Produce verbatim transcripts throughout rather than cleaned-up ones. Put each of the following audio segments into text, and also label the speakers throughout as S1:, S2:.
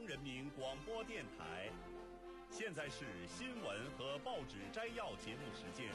S1: 央人民广播电台，现在是新闻和报纸摘要节目时间。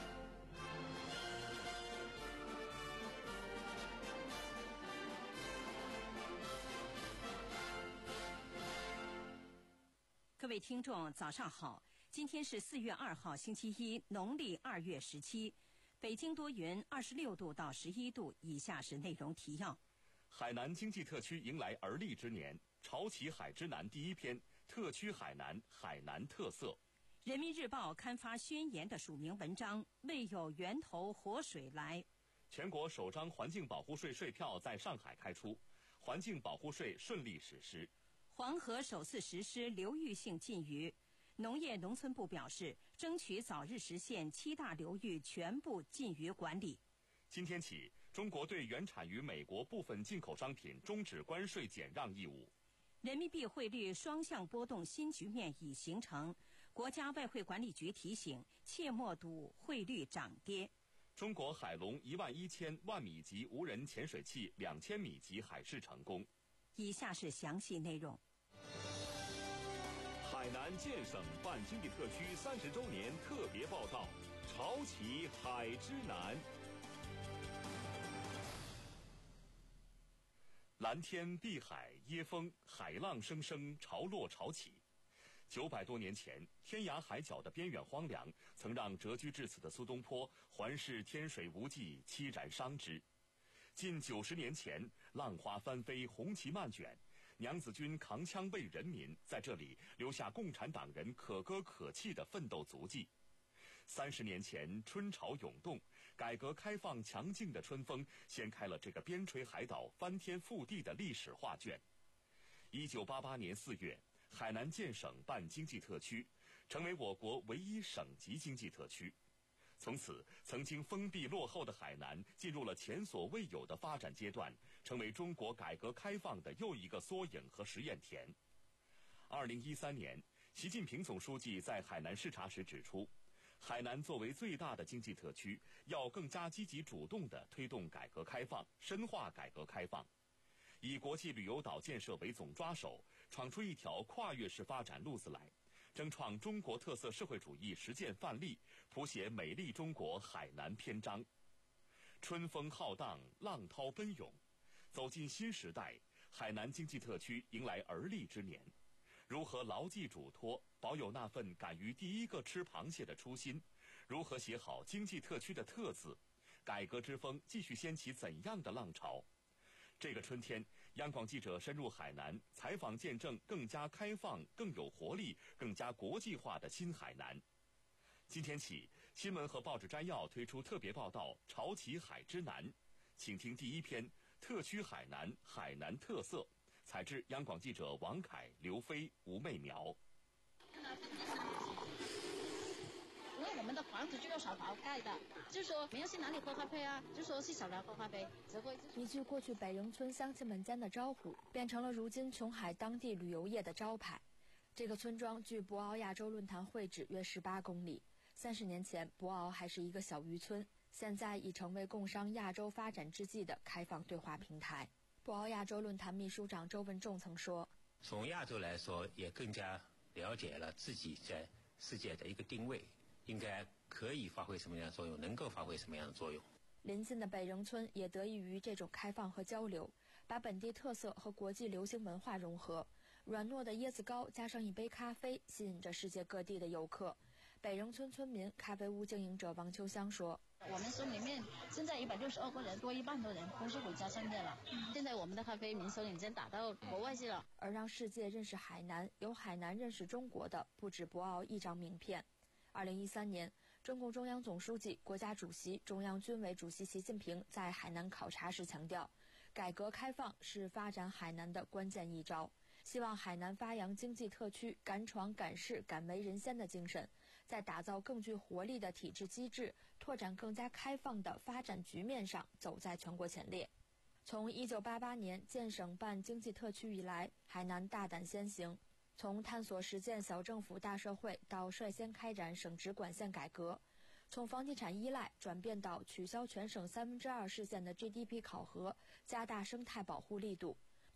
S2: 各位听众，早上好！今天是四月二号，星期一，农历二月十七。北京多云，二十六度到十一度。以下是内容提要：
S3: 海南经济特区迎来而立之年，潮起海之南第一篇，特区海南，海南特色。
S2: 人民日报刊发宣言的署名文章，未有源头活水来。
S3: 全国首张环境保护税税票在上海开出，环境保护税顺利实施。
S2: 黄河首次实施流域性禁渔，农业农村部表示，争取早日实现七大流域全部禁渔管理。
S3: 今天起，中国对原产于美国部分进口商品终止关税减让义务。
S2: 人民币汇率双向波动新局面已形成，国家外汇管理局提醒，切莫赌汇率涨跌。
S3: 中国海龙一万一千万米级无人潜水器两千米级海试成功。
S2: 以下是详细内容。
S1: 海南建省办经济特区三十周年特别报道：潮起海之南。
S3: 蓝天碧海椰风，海浪声声潮落潮起。九百多年前，天涯海角的边远荒凉，曾让谪居至此的苏东坡环视天水无际，凄然伤之。近九十年前，浪花翻飞，红旗漫卷，娘子军扛枪为人民，在这里留下共产党人可歌可泣的奋斗足迹。三十年前，春潮涌动，改革开放强劲的春风掀开了这个边陲海岛翻天覆地的历史画卷。一九八八年四月，海南建省办经济特区，成为我国唯一省级经济特区。从此，曾经封闭落后的海南进入了前所未有的发展阶段，成为中国改革开放的又一个缩影和实验田。二零一三年，习近平总书记在海南视察时指出，海南作为最大的经济特区，要更加积极主动地推动改革开放，深化改革开放，以国际旅游岛建设为总抓手，闯出一条跨越式发展路子来，争创中国特色社会主义实践范例，谱写美丽中国海南篇章。春风浩荡，浪涛奔涌，走进新时代，海南经济特区迎来而立之年。如何牢记嘱托，保有那份敢于第一个吃螃蟹的初心？如何写好经济特区的特字？改革之风继续掀起怎样的浪潮？这个春天，央广记者深入海南，采访见证更加开放、更有活力、更加国际化的新海南。今天起，新闻和报纸摘要推出特别报道《潮起海之南》，请听第一篇：特区海南，海南特色。采自央广记者王凯、刘飞、吴媚苗。
S4: 因为我们的房子就要少劳盖的，就说你要去哪里喝咖啡啊，就说去小寮喝咖啡，只会
S5: 一句过去北营村乡亲们间的招呼，变成了如今琼海当地旅游业的招牌。这个村庄距博鳌亚洲论坛会址约十八公里。三十年前，博鳌还是一个小渔村，现在已成为共商亚洲发展之际的开放对话平台。博鳌亚洲论坛秘书长周文仲曾说，
S6: 从亚洲来说，也更加了解了自己在世界的一个定位，应该可以发挥什么样的作用，能够发挥什么样的作用。
S5: 邻近的北营村也得益于这种开放和交流，把本地特色和国际流行文化融合。软糯的椰子糕加上一杯咖啡，吸引着世界各地的游客。北营村村民咖啡屋经营者王秋香说，
S4: 我们村里面现在一百六十二个人，多一半的人都是回家创业了。现在我们的咖啡名声已经打到国外去了。
S5: 而让世界认识海南，由海南认识中国的，不止博鳌一张名片。二零一三年，中共中央总书记、国家主席、中央军委主席习近平在海南考察时强调，改革开放是发展海南的关键一招，希望海南发扬经济特区敢闯敢试敢为人先的精神，在打造更具活力的体制机制、拓展更加开放的发展局面上走在全国前列。从一九八八年建省办经济特区以来，海南大胆先行，从探索实践小政府大社会到率先开展省直管线改革，从房地产依赖转变到取消全省三分之二市县的 G D P 考核，加大生态保护力度，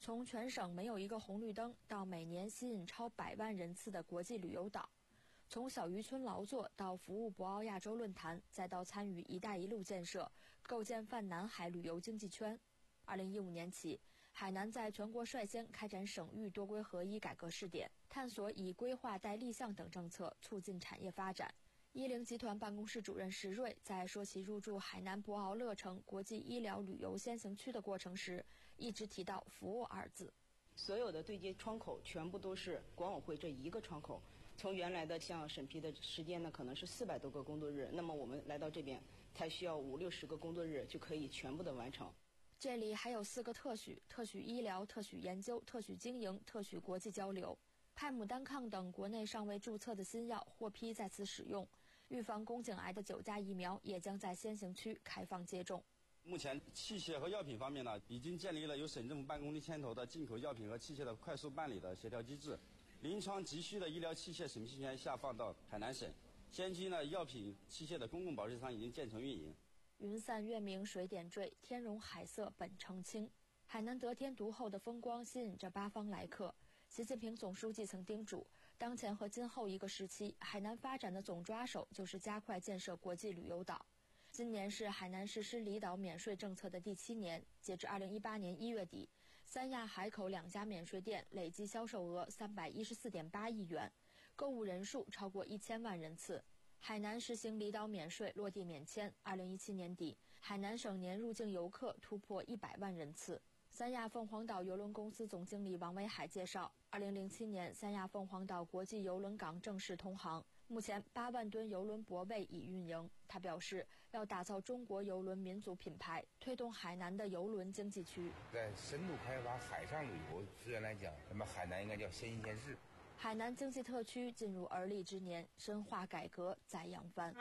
S5: 从全省没有一个红绿灯到每年吸引超百万人次的国际旅游岛，从小渔村劳作到服务博鳌亚洲论坛，再到参与“一带一路”建设，构建泛南海旅游经济圈。二零一五年起，海南在全国率先开展省域多规合一改革试点，探索以规划带立项等政策促进产业发展。一零集团办公室主任石瑞在说起入驻海南博鳌乐城国际医疗旅游先行区的过程时，一直提到服务二字。
S7: 所有的对接窗口全部都是管委会这一个窗口，从原来的像审批的时间呢，可能是四百多个工作日，那么我们来到这边才需要五六十个工作日就可以全部的完成。
S5: 这里还有四个特许：特许医疗、特许研究、特许经营、特许国际交流。派姆单抗等国内尚未注册的新药获批在此使用。预防宫颈癌的九价疫苗也将在先行区开放接种。
S8: 目前器械和药品方面呢，已经建立了由省政府办公厅牵头的进口药品和器械的快速办理的协调机制。临床急需的医疗器械审批权下放到海南省。先期呢，药品器械的公共保税商已经建成运营。
S5: 云散月明水点缀，天容海色本澄清。海南得天独厚的风光吸引着八方来客。习近平总书记曾叮嘱，当前和今后一个时期，海南发展的总抓手就是加快建设国际旅游岛。今年是海南实施离岛免税政策的第七年，截至二零一八年一月底，三亚海口两家免税店累计销售额三百一十四点八亿元，购物人数超过一千万人次。海南实行离岛免税落地免签，二零一七年底，海南省年入境游客突破一百万人次。三亚凤凰岛邮轮公司总经理王维海介绍，二零零七年三亚凤凰岛国际邮轮港正式通航，目前八万吨邮轮泊位已运营。他表示，要打造中国邮轮民族品牌，推动海南的邮轮经济区。
S9: 在深度开发海上旅游资源来讲，那么海南应该叫先行先试。
S5: 海南经济特区进入而立之年，深化改革再扬帆。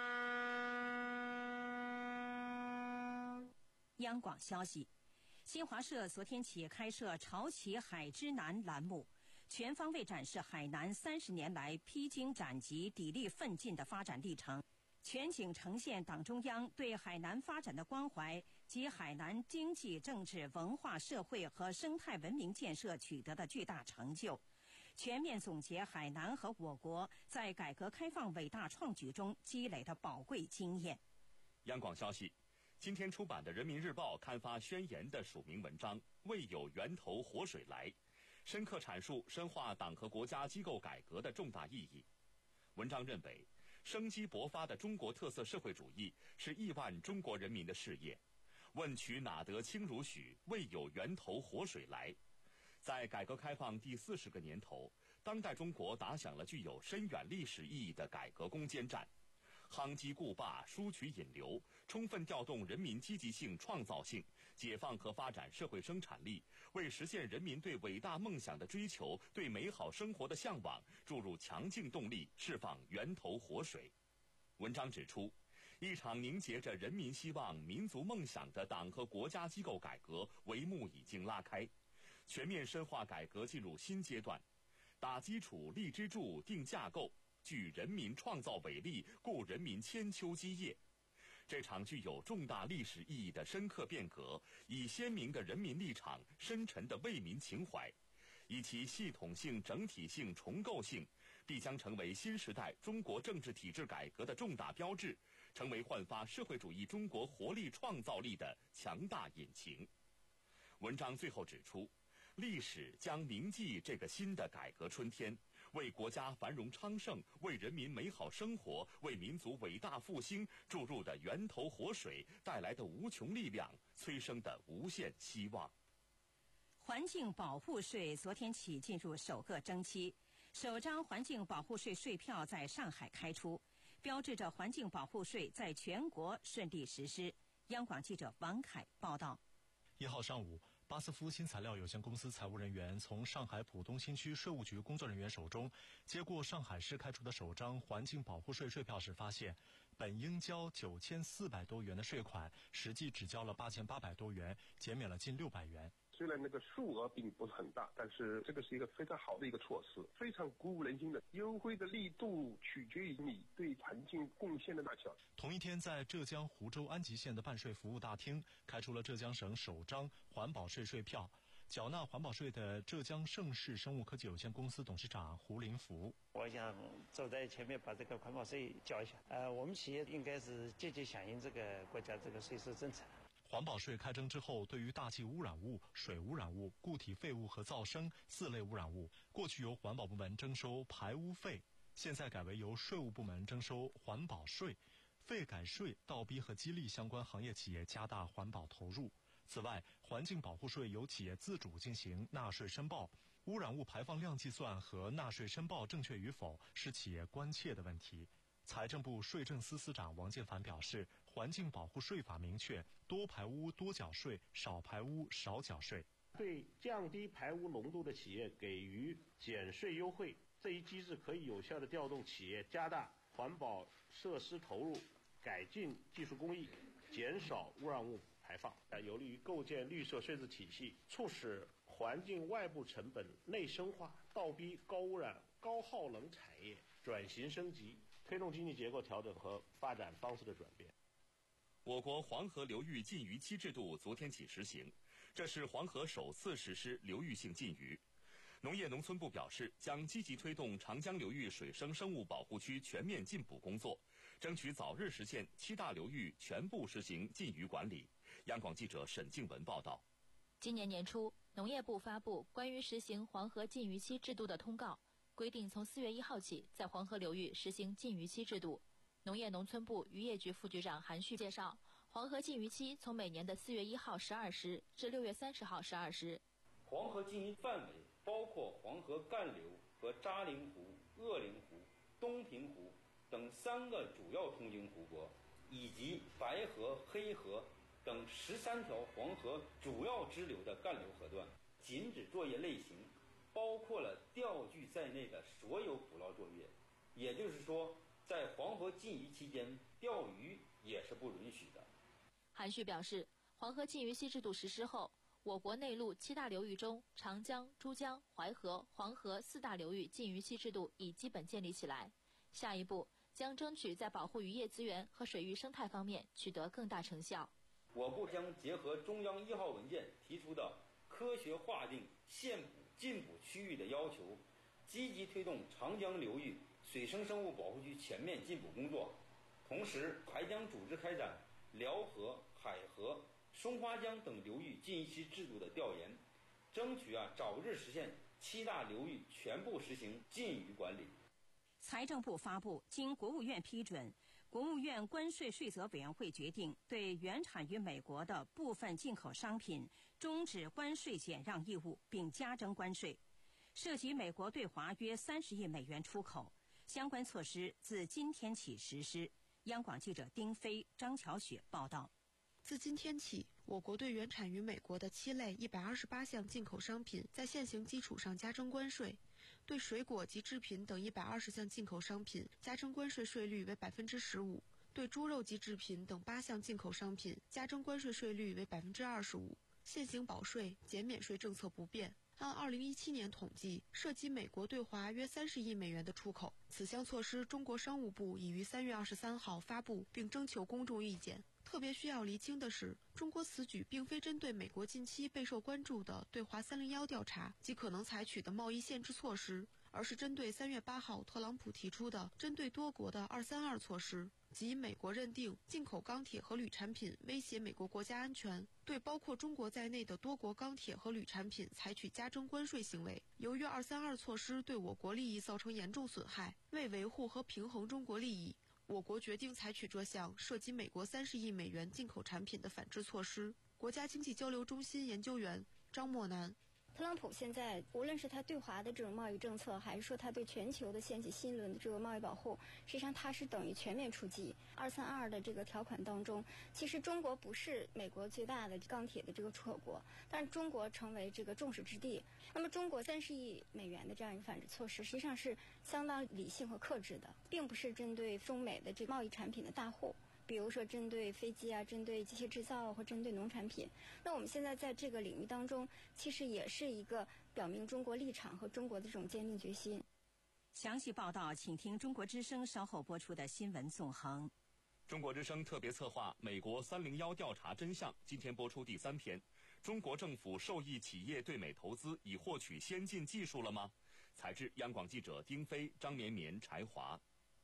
S2: 央广消息，新华社昨天起开设“潮起海之南”栏目，全方位展示海南三十年来披荆斩棘、砥砺奋进的发展历程，全景呈现党中央对海南发展的关怀及海南经济、政治、文化、社会和生态文明建设取得的巨大成就，全面总结海南和我国在改革开放伟大创举中积累的宝贵经验。
S3: 央广消息，今天出版的《人民日报》刊发宣言的署名文章《未有源头活水来》，深刻阐述深化党和国家机构改革的重大意义。文章认为，生机勃发的中国特色社会主义是亿万中国人民的事业。问渠哪得清如许，未有源头活水来。在改革开放第四十个年头，当代中国打响了具有深远历史意义的改革攻坚战。夯基固坝，输取引流，充分调动人民积极性、创造性，解放和发展社会生产力，为实现人民对伟大梦想的追求、对美好生活的向往注入强劲动力，释放源头活水。文章指出，一场凝结着人民希望、民族梦想的党和国家机构改革帷幕已经拉开，全面深化改革进入新阶段，打基础、立支柱、定架构，聚人民创造伟力，固人民千秋基业。这场具有重大历史意义的深刻变革，以鲜明的人民立场、深沉的为民情怀，以其系统性、整体性、重构性，必将成为新时代中国政治体制改革的重大标志，成为焕发社会主义中国活力创造力的强大引擎。文章最后指出，历史将铭记这个新的改革春天，为国家繁荣昌盛、为人民美好生活、为民族伟大复兴注入的源头活水带来的无穷力量，催生的无限希望。
S2: 环境保护税昨天起进入首个征期，首张环境保护税税票在上海开出，标志着环境保护税在全国顺利实施。央广记者王凯报道。
S10: 一号上午，巴斯夫新材料有限公司财务人员从上海浦东新区税务局工作人员手中接过上海市开出的首张环境保护税税票时，发现本应交九千四百多元的税款，实际只交了八千八百多元，减免了近六百元。
S11: 虽然那个数额并不是很大，但是这个是一个非常好的一个措施，非常鼓舞人心的。优惠的力度取决于你对环境贡献的大小。
S10: 同一天，在浙江湖州安吉县的办税服务大厅开出了浙江省首张环保税税票， 缴纳环保税的浙江盛世生物科技有限公司董事长胡林福：
S12: 我想走在前面把这个环保税交一下。呃，我们企业应该是积极响应这个国家这个税收政策。
S10: 环保税开征之后，对于大气污染物、水污染物、固体废物和噪声四类污染物，过去由环保部门征收排污费，现在改为由税务部门征收环保税。废改税倒逼和激励相关行业企业加大环保投入。此外，环境保护税由企业自主进行纳税申报，污染物排放量计算和纳税申报正确与否是企业关切的问题。财政部税政司司长王建凡表示，环境保护税法明确，多排污多缴税，少排污少缴税。
S13: 对降低排污浓度的企业给予减税优惠，这一机制可以有效地调动企业加大环保设施投入，改进技术工艺，减少污染物排放，有利于构建绿色税制体系，促使环境外部成本内生化，倒逼高污染、高耗能产业转型升级，推动经济结构调整和发展方式的转变。
S3: 我国黄河流域禁渔期制度昨天起实行，这是黄河首次实施流域性禁渔。农业农村部表示，将积极推动长江流域水生生物保护区全面禁捕工作，争取早日实现七大流域全部实行禁渔管理。央广记者沈静文报道。
S5: 今年年初，农业部发布关于实行黄河禁渔期制度的通告，规定从四月一号起，在黄河流域实行禁渔期制度。农业农村部渔业局副局长韩旭介绍，黄河禁渔期从每年的四月一号十二时至六月三十号十二时。
S14: 黄河禁渔范围包括黄河干流和扎陵湖、鄂陵湖、东平湖等三个主要通经湖泊，以及白河、黑河等十三条黄河主要支流的干流河段。禁止作业类型包括了钓具在内的所有捕捞作业，也就是说，在黄河禁渔期间，钓鱼也是不允许的。
S5: 韩旭表示，黄河禁渔期制度实施后，我国内陆七大流域中，长江、珠江、淮河、黄河四大流域禁渔期制度已基本建立起来。下一步将争取在保护渔业资源和水域生态方面取得更大成效。
S14: 我部将结合中央一号文件提出的科学划定限捕、禁捕区域的要求，积极推动长江流域水生生物保护区全面禁捕工作，同时还将组织开展辽河、海河、松花江等流域禁渔期制度的调研，争取啊早日实现七大流域全部实行禁渔管理。
S2: 财政部发布，经国务院批准，国务院关税税则委员会决定对原产于美国的部分进口商品终止关税减让义务，并加征关税，涉及美国对华约三十亿美元出口。相关措施自今天起实施。央广记者丁飞、张巧雪报道。
S15: 自今天起，我国对原产于美国的七类一百二十八项进口商品在现行基础上加征关税，对水果及制品等一百二十项进口商品加征关税税率为百分之十五，对猪肉及制品等八项进口商品加征关税税率为百分之二十五。现行保税减免税政策不变。按二零一七年统计，涉及美国对华约三十亿美元的出口。此项措施，中国商务部已于三月二十三号发布并征求公众意见。特别需要厘清的是，中国此举并非针对美国近期备受关注的对华三零一调查及可能采取的贸易限制措施，而是针对三月八号特朗普提出的针对多国的二三二措施，即美国认定进口钢铁和铝产品威胁美国国家安全，对包括中国在内的多国钢铁和铝产品采取加征关税行为。由于二三二措施对我国利益造成严重损害，为维护和平衡中国利益，我国决定采取这项涉及美国三十亿美元进口产品的反制措施。国家经济交流中心研究员张默南。
S16: 特朗普现在无论是他对华的这种贸易政策，还是说他对全球的掀起新一轮的这个贸易保护，实际上他是等于全面出击。二三二的这个条款当中，其实中国不是美国最大的钢铁的这个出口国，但是中国成为这个众矢之的。那么中国三十亿美元的这样一个反制措施，实际上是相当理性和克制的，并不是针对中美的这个贸易产品的大户。比如说针对飞机啊，针对机械制造或针对农产品。那我们现在在这个领域当中，其实也是一个表明中国立场和中国的这种坚定决心。
S2: 详细报道请听中国之声稍后播出的新闻纵横。
S3: 中国之声特别策划美国三零一调查真相今天播出第三篇， 中国政府受益企业对美投资，以获取先进技术了吗？采制央广记者丁飞、张绵绵、柴华。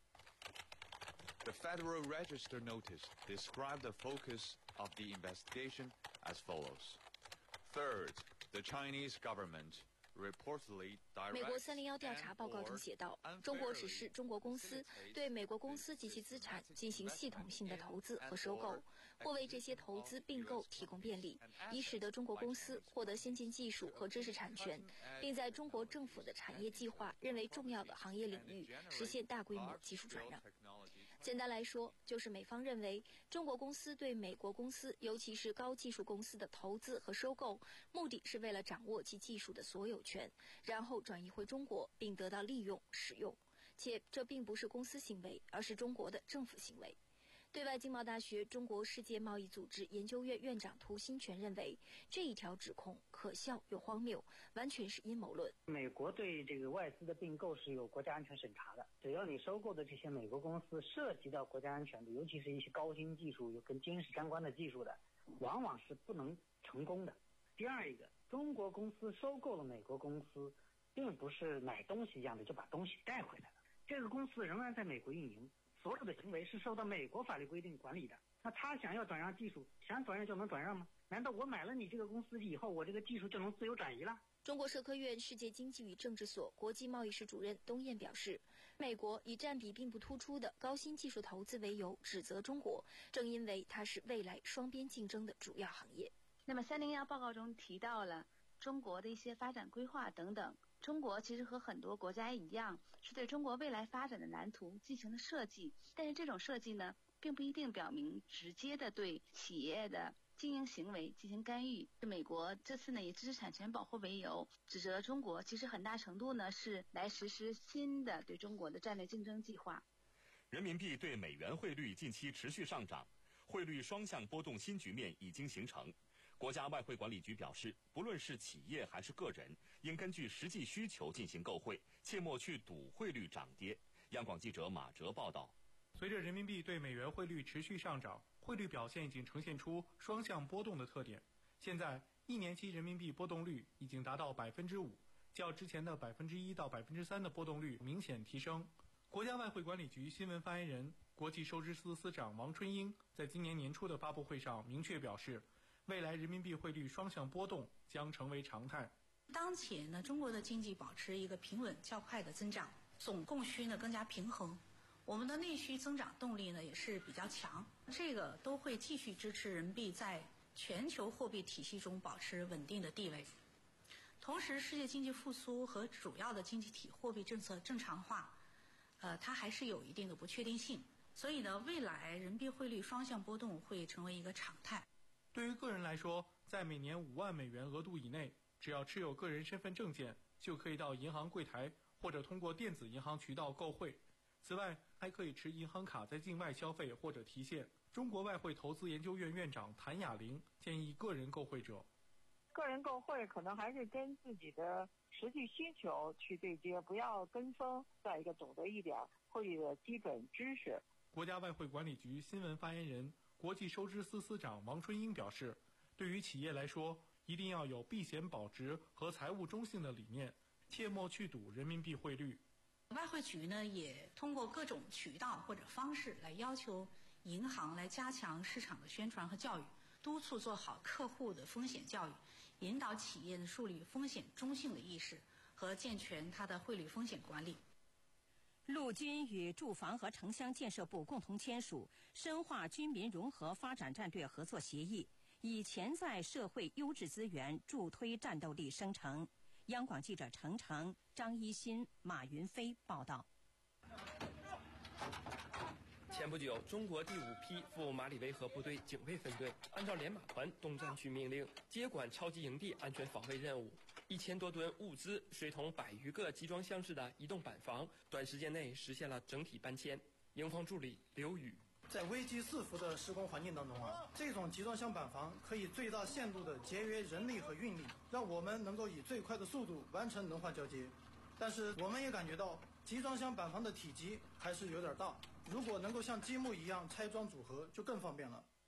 S17: The Federal Register notice described the focus of the investigation as follows. Third, the Chinese government reportedly directs
S5: 美国三零一调查报告中写道，中国指示中国公司对美国公司及其资产进行系统性的投资和收购，或为这些投资并购提供便利，以使得中国公司获得先进技术和知识产权，并在中国政府的产业计划认为重要的行业领域实现大规模技术转让。简单来说，就是美方认为中国公司对美国公司，尤其是高技术公司的投资和收购，目的是为了掌握其技术的所有权，然后转移回中国并得到利用使用，且这并不是公司行为，而是中国的政府行为。对外经贸大学中国世界贸易组织研究院院长涂新全认为，这一条指控可笑又荒谬，完全是阴谋论。
S18: 美国对这个外资的并购是有国家安全审查的，只要你收购的这些美国公司涉及到国家安全的，尤其是一些高新技术有跟军事相关的技术的，往往是不能成功的。第二一个，中国公司收购了美国公司，并不是买东西一样的就把东西带回来了，这个公司仍然在美国运营，所有的行为是受到美国法律规定管理的。那他想要转让技术，想转让就能转让吗？难道我买了你这个公司以后，我这个技术就能自由转移了？
S5: 中国社科院世界经济与政治所国际贸易室主任东彦表示，美国以占比并不突出的高新技术投资为由指责中国，正因为它是未来双边竞争的主要行业。
S19: 那么三零一报告中提到了中国的一些发展规划等等，中国其实和很多国家一样，是对中国未来发展的蓝图进行了设计，但是这种设计呢，并不一定表明直接的对企业的经营行为进行干预。美国这次呢以知识产权保护为由，指责中国其实很大程度呢是来实施新的对中国的战略竞争计划。
S3: 人民币对美元汇率近期持续上涨，汇率双向波动新局面已经形成。国家外汇管理局表示，不论是企业还是个人，应根据实际需求进行购汇，切莫去赌汇率涨跌。央广记者马哲报道。
S20: 随着人民币对美元汇率持续上涨，汇率表现已经呈现出双向波动的特点。现在一年期人民币波动率已经达到百分之五，较之前的百分之一到百分之三的波动率明显提升。国家外汇管理局新闻发言人、国际收支司司长王春英在今年年初的发布会上明确表示，未来人民币汇率双向波动将成为常态。
S21: 当前呢，中国的经济保持一个平稳较快的增长，总供需呢更加平衡，我们的内需增长动力呢也是比较强，这个都会继续支持人民币在全球货币体系中保持稳定的地位。同时，世界经济复苏和主要的经济体货币政策正常化，呃，它还是有一定的不确定性，所以呢，未来人民币汇率双向波动会成为一个常态。
S20: 对于个人来说，在每年五万美元额度以内，只要持有个人身份证件，就可以到银行柜台或者通过电子银行渠道购汇。此外，还可以持银行卡在境外消费或者提现。中国外汇投资研究院院长谭雅玲建议个人购汇者，
S22: 个人购汇可能还是跟自己的实际需求去对接，不要跟风。再一个，懂得一点汇率的基本知识。
S20: 国家外汇管理局新闻发言人、国际收支司司长王春英表示，对于企业来说，一定要有避险保值和财务中性的理念，切莫去赌人民币汇率。
S21: 外汇局呢，也通过各种渠道或者方式来要求银行来加强市场的宣传和教育，督促做好客户的风险教育，引导企业呢树立风险中性的意识和健全它的汇率风险管理。
S2: 陆军与住房和城乡建设部共同签署深化军民融合发展战略合作协议，以潜在社会优质资源助推战斗力生成。央广记者程程、张一新、马云飞报道。
S23: 前不久，中国第五批赴马里维和部队警卫分队按照连马团东战区命令，接管超级营地安全防卫任务。一千多吨物资，随同百余个集装箱式的移动板房，短时间内实现了整体搬迁。营方助理刘宇，
S24: 在危机四伏的施工环境当中啊，这种集装箱板房可以最大限度地节约人力和运力，让我们能够以最快的速度完成轮换交接。但是我们也感觉到集装箱板房的体积还是有点大，如果能够像积木一样拆装组合就更方便了。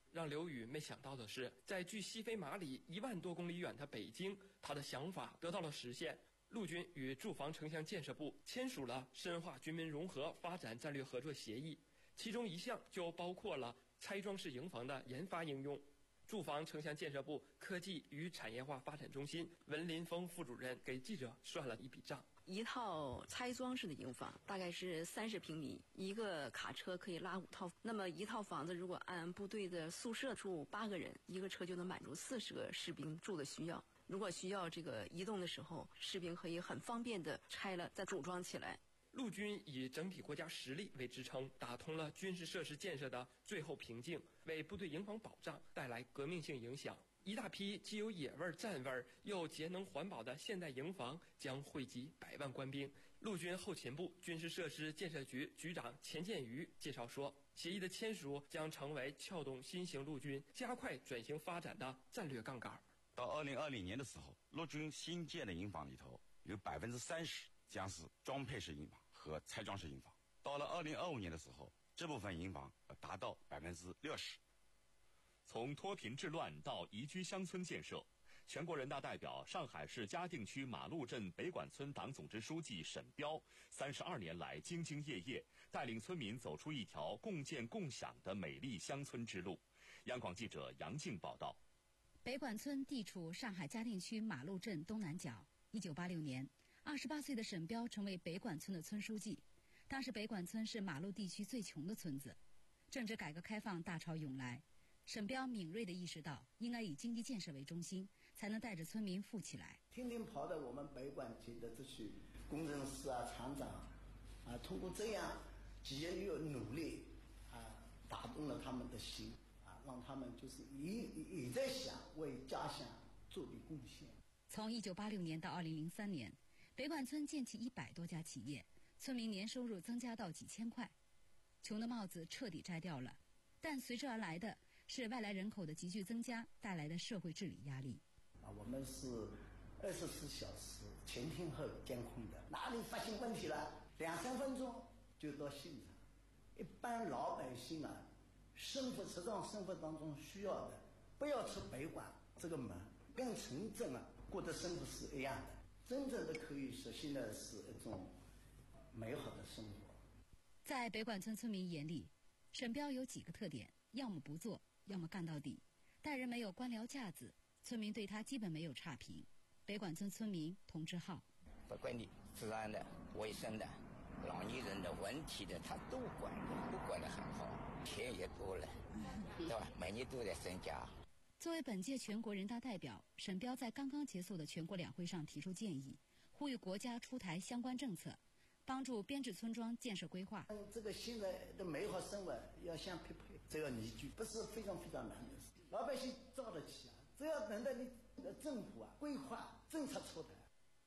S23: 让刘宇没想到的是，在距西非马里一万多公里远的北京，他的想法得到了实现。陆军与住房城乡建设部签署了深化军民融合发展战略合作协议，其中一项就包括了拆装式营房的研发应用。住房城乡建设部科技与产业化发展中心文林峰副主任给记者算了一笔账。
S1: 一套拆装式的营房大概是三十平米，一个卡车可以拉五套。那么一套房子如果按部队的宿舍住八个人，一个车就能满足四十个士兵住的需要。如果需要这个移动的时候，士兵可以很方便的拆了再组装起来。
S23: 陆军以整体国家实力为支撑，打通了军事设施建设的最后瓶颈，为部队营房保障带来革命性影响。一大批既有野味战味又节能环保的现代营房将惠及百万官兵。陆军后勤部军事设施建设局局长钱建瑜介绍说，协议的签署将成为撬动新型陆军加快转型发展的战略杠杆。
S8: 到二零二零年的时候，陆军新建的营房里头有百分之三十将是装配式营房和拆装式营房。到了二零二五年的时候，这部分营房达到百分之六十。
S3: 从脱贫致乱到宜居乡村建设，全国人大代表、上海市嘉定区马路镇北管村党总支书记沈彪，三十二年来兢兢业业，带领村民走出一条共建共享的美丽乡村之路。央广记者杨静报道。
S4: 北管村地处上海嘉定区马路镇东南角。一九八六年，二十八岁的沈彪成为北管村的村书记。当时北管村是马路地区最穷的村子。政治改革开放大潮涌来，沈彪敏锐地意识到，应该以经济建设为中心，才能带着村民富起来。
S6: 天天跑到我们北管村的这些工程师啊、厂长啊，通过这样几年又努力啊，打动了他们的心。让他们就是也也在想为家乡做点贡献。
S4: 从一九八六年到二零零三年，北管村建起一百多家企业，村民年收入增加到几千块，穷的帽子彻底摘掉了。但随之而来的是外来人口的急剧增加带来的社会治理压力。
S6: 啊，我们是二十四小时前天后监控的，哪里发现问题了，两三分钟就到现场。一般老百姓啊。生活实际上生活当中需要的，不要出北管这个门，跟城镇啊过的生活是一样的。真正的可以实现的是一种美好的生活。
S4: 在北管村村民眼里，沈彪有几个特点：要么不做，要么干到底。待人没有官僚架子，村民对他基本没有差评。北管村村民童志浩，
S7: 不管你治安的、卫生的、老年人的问题的，他都管的，都管得很好。钱也多了，对吧？每年都在增加。
S4: 作为本届全国人大代表，沈彪在刚刚结束的全国两会上提出建议，呼吁国家出台相关政策，帮助编制村庄建设规划。
S6: 这个现在的美好生活要相匹配，这个依据不是非常非常难的事，老百姓造得起啊！只要等到你政府啊规划政策出台。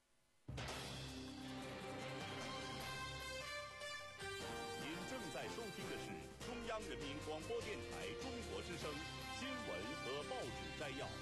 S3: 您正在收听的是中央人民广播电台中国之声新闻和报纸摘要。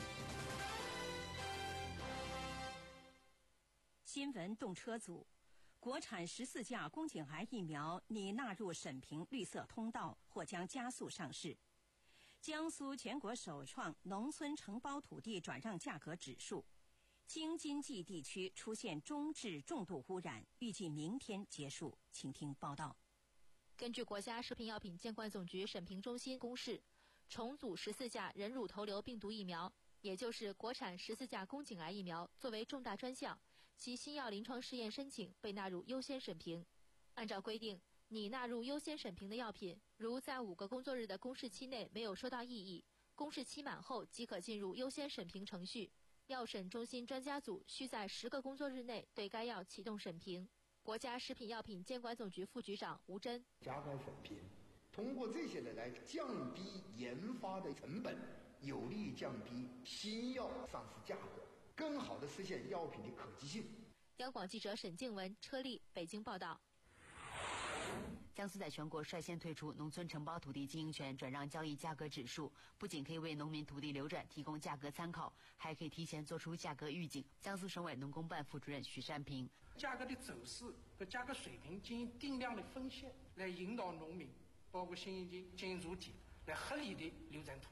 S2: 新闻动车组，国产十四价宫颈癌疫苗拟纳入审评绿色通道，或将加速上市。江苏全国首创农村承包土地转让价格指数。京津冀地区出现中至重度污染，预计明天结束。请听报道。
S5: 根据国家食品药品监管总局审评中心公示，重组十四价人乳头瘤病毒疫苗，也就是国产十四价宫颈癌疫苗，作为重大专项，其新药临床试验申请被纳入优先审评。按照规定，拟纳入优先审评的药品，如在五个工作日的公示期内没有收到异议，公示期满后即可进入优先审评程序。药审中心专家组需在十个工作日内对该药启动审评。国家食品药品监管总局副局长吴真，
S25: 加快审评，通过这些呢来降低研发的成本，有利于降低新药上市价格，更好地实现药品的可及性。
S5: 央广记者沈静文、车丽北京报道。
S26: 江苏在全国率先推出农村承包土地经营权转让交易价格指数，不仅可以为农民土地流转提供价格参考，还可以提前做出价格预警。江苏省委农工办副主任许善平，
S27: 价格的走势和价格水平进行定量的分线，来引导农民包括新经经营主体来合理的流转土地。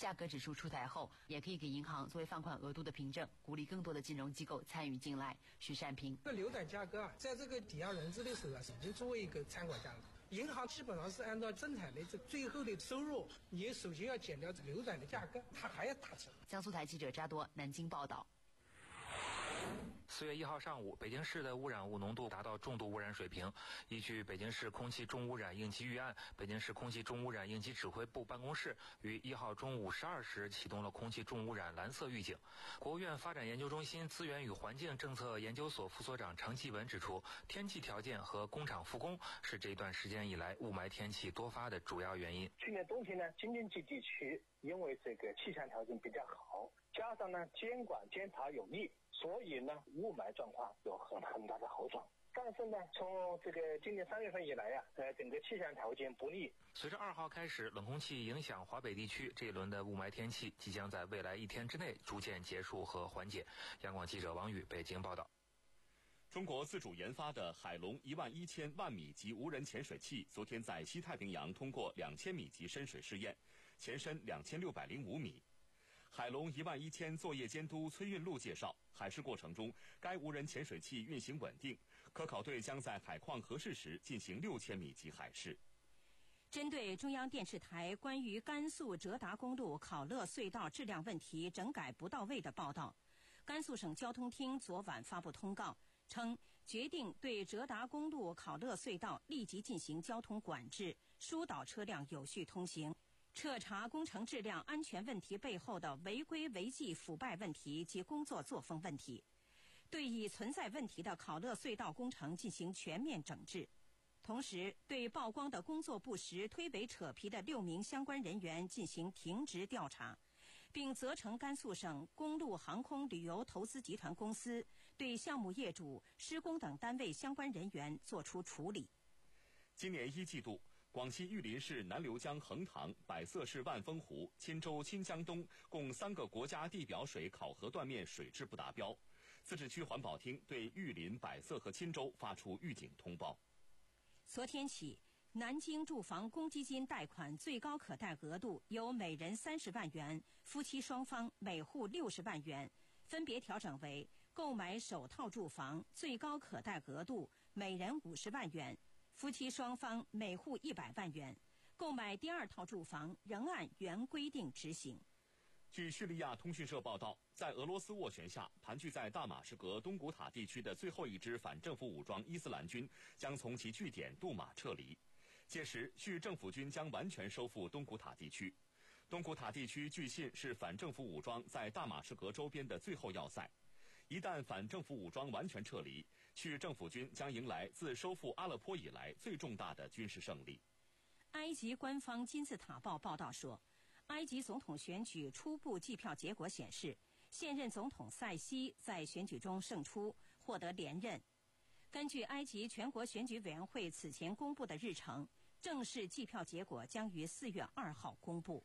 S26: 价格指数出台后，也可以给银行作为放款额度的凭证，鼓励更多的金融机构参与进来。许善平，
S27: 这流转价格啊，在这个抵押融资的时候啊，已经作为一个参考价格。银行基本上是按照生产的这最后的收入，你首先要减掉流转的价格，它还要打折。
S26: 江苏台记者扎多南京报道。
S9: 四月一号上午，北京市的污染物浓度达到重度污染水平。依据北京市空气重污染应急预案，北京市空气重污染应急指挥部办公室于一号中午十二时启动了空气重污染蓝色预警。国务院发展研究中心资源与环境政策研究所副所长常继文指出，天气条件和工厂复工是这段时间以来雾霾天气多发的主要原因。
S10: 去年冬天呢，京津冀地区因为这个气象条件比较好，加上呢监管监察有力，所以呢雾霾状况有很很大的好转。但是呢，从这个今年三月份以来呀、啊，呃，整个气象条件不利。
S9: 随着二号开始冷空气影响华北地区，这一轮的雾霾天气即将在未来一天之内逐渐结束和缓解。央广记者王宇北京报道。
S3: 中国自主研发的海龙一万一千万米级无人潜水器昨天在西太平洋通过两千米级深水试验，潜深两千六百零五米。海龙一万一千作业监督崔运禄介绍，海试过程中，该无人潜水器运行稳定，科考队将在海况合适时进行六千米级海试。
S2: 针对中央电视台关于甘肃哲达公路考乐隧道质量问题整改不到位的报道，甘肃省交通厅昨晚发布通告，称决定对哲达公路考乐隧道立即进行交通管制，疏导车辆有序通行，彻查工程质量安全问题背后的违规违纪腐败问题及工作作风问题，对已存在问题的考乐隧道工程进行全面整治。同时，对曝光的工作不实、推诿扯皮的六名相关人员进行停职调查，并责成甘肃省公路航空旅游投资集团公司对项目业主、施工等单位相关人员作出处理。
S3: 今年一季度，广西玉林市南流江横塘、百色市万峰湖、钦州钦江东共三个国家地表水考核断面水质不达标，自治区环保厅对玉林、百色和钦州发出预警通报。
S2: 昨天起，南京住房公积金贷款最高可贷额度由每人三十万元，夫妻双方每户六十万元，分别调整为购买首套住房最高可贷额度每人五十万元，夫妻双方每户一百万元，购买第二套住房仍按原规定执行。
S3: 据叙利亚通讯社报道，在俄罗斯斡旋下，盘踞在大马士革东古塔地区的最后一支反政府武装伊斯兰军将从其据点杜马撤离。届时，叙政府军将完全收复东古塔地区。东古塔地区据信是反政府武装在大马士革周边的最后要塞。一旦反政府武装完全撤离，叙政府军将迎来自收复阿勒颇以来最重大的军事胜利。
S2: 埃及官方金字塔报报道说，埃及总统选举初步计票结果显示，现任总统塞西在选举中胜出，获得连任。根据埃及全国选举委员会此前公布的日程，正式计票结果将于四月二号公布。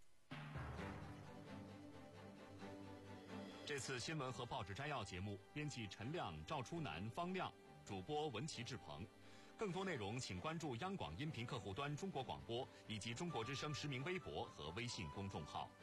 S3: 这次新闻和报纸摘要节目，编辑陈亮、赵初南、方亮，主播文琪、志鹏。更多内容请关注央广音频客户端中国广播以及中国之声实名微博和微信公众号。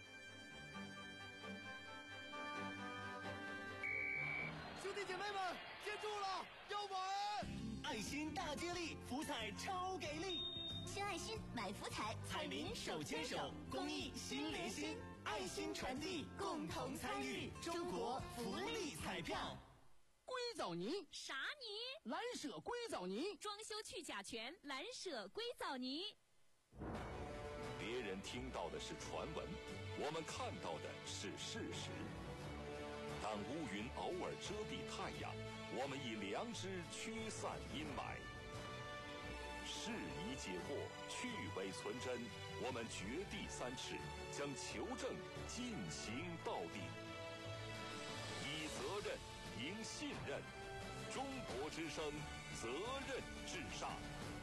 S11: 兄弟姐妹们，接住了，要玩！爱心大接力，福彩超给力！
S12: 献爱心，买福彩，彩民手牵手，公益心连心，爱心传递，共同参与中国福利彩票。
S11: 硅藻泥，
S12: 啥泥？
S11: 蓝舍硅藻泥，
S12: 装修去甲醛，蓝舍硅藻泥。
S13: 别人听到的是传闻，我们看到的是事实。当乌云偶尔遮蔽太阳，我们以良知驱散阴霾。适宜解惑，去伪存真，我们掘地三尺，将求证进行到底。以责任赢信任，中国之声，责任至上。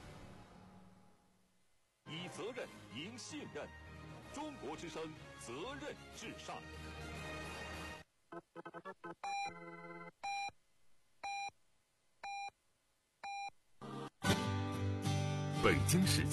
S13: 以责任赢信任，中国之声，责任至上。
S14: 北京时间